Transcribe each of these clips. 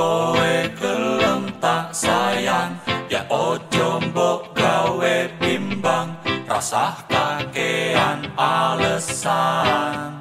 kowe gelem tak sayang, ya ojo mbok gawe bimbang, rasah kakean alesan.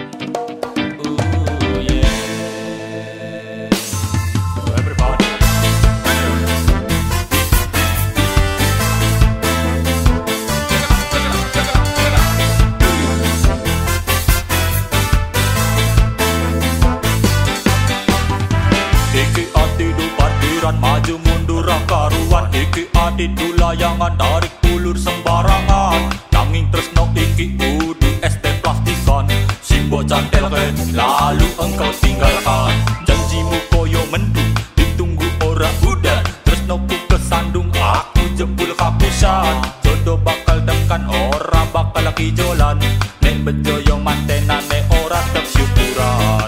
Maju mundur karuan, iki adidu layangan, tarik ulur sembarangan. Nanging tresno iki kudu ST plastikan, simbok cantelke lalu engkau tinggalkan. Janjimu koyo mendung, ditunggu ora udan, tresnoku kesandung, aku jebul kapusan. Jodoh bakal dekan, ora bakal kijolan, nek bejoyo mantenane ora tek syukuran.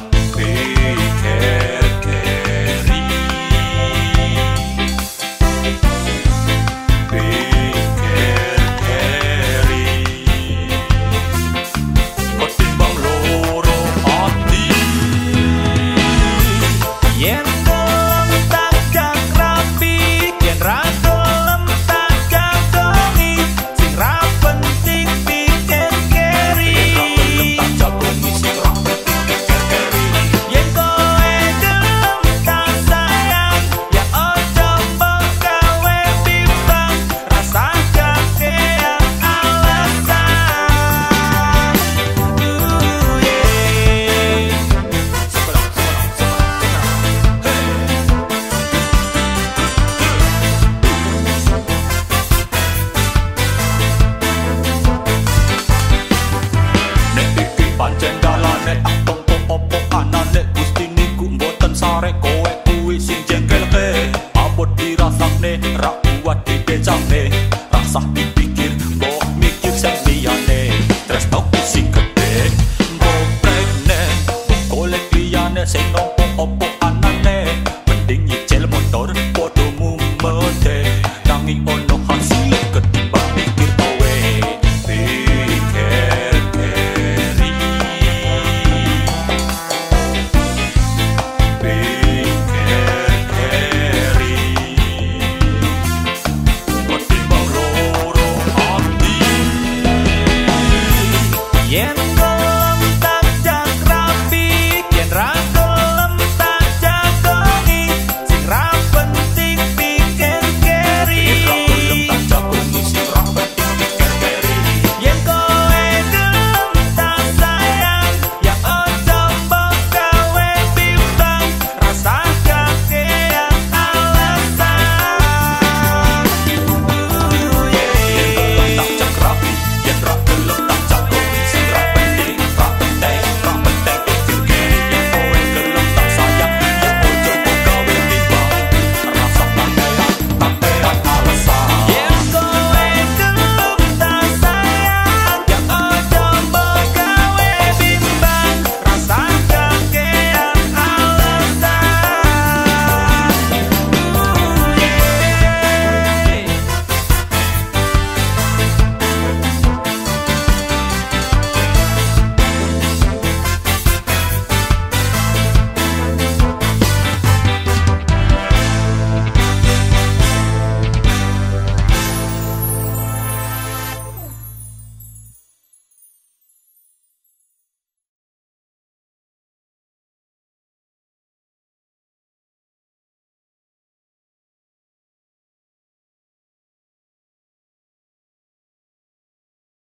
Pancen dalane tak tompo opo kanane, Gusti niku mboten sare kowe kuwi sing jengkelke. Abot dirasakne, ra kuat dibecakne, rasah dipikir, mbok mikir sing liyane. Tresnoku sing gedhe, mbok pregne, golek liyane sing tompo opo anane. Mending nyicil motor, podo mumete, nanging ono hasil ketimbang mikir kowe. Yen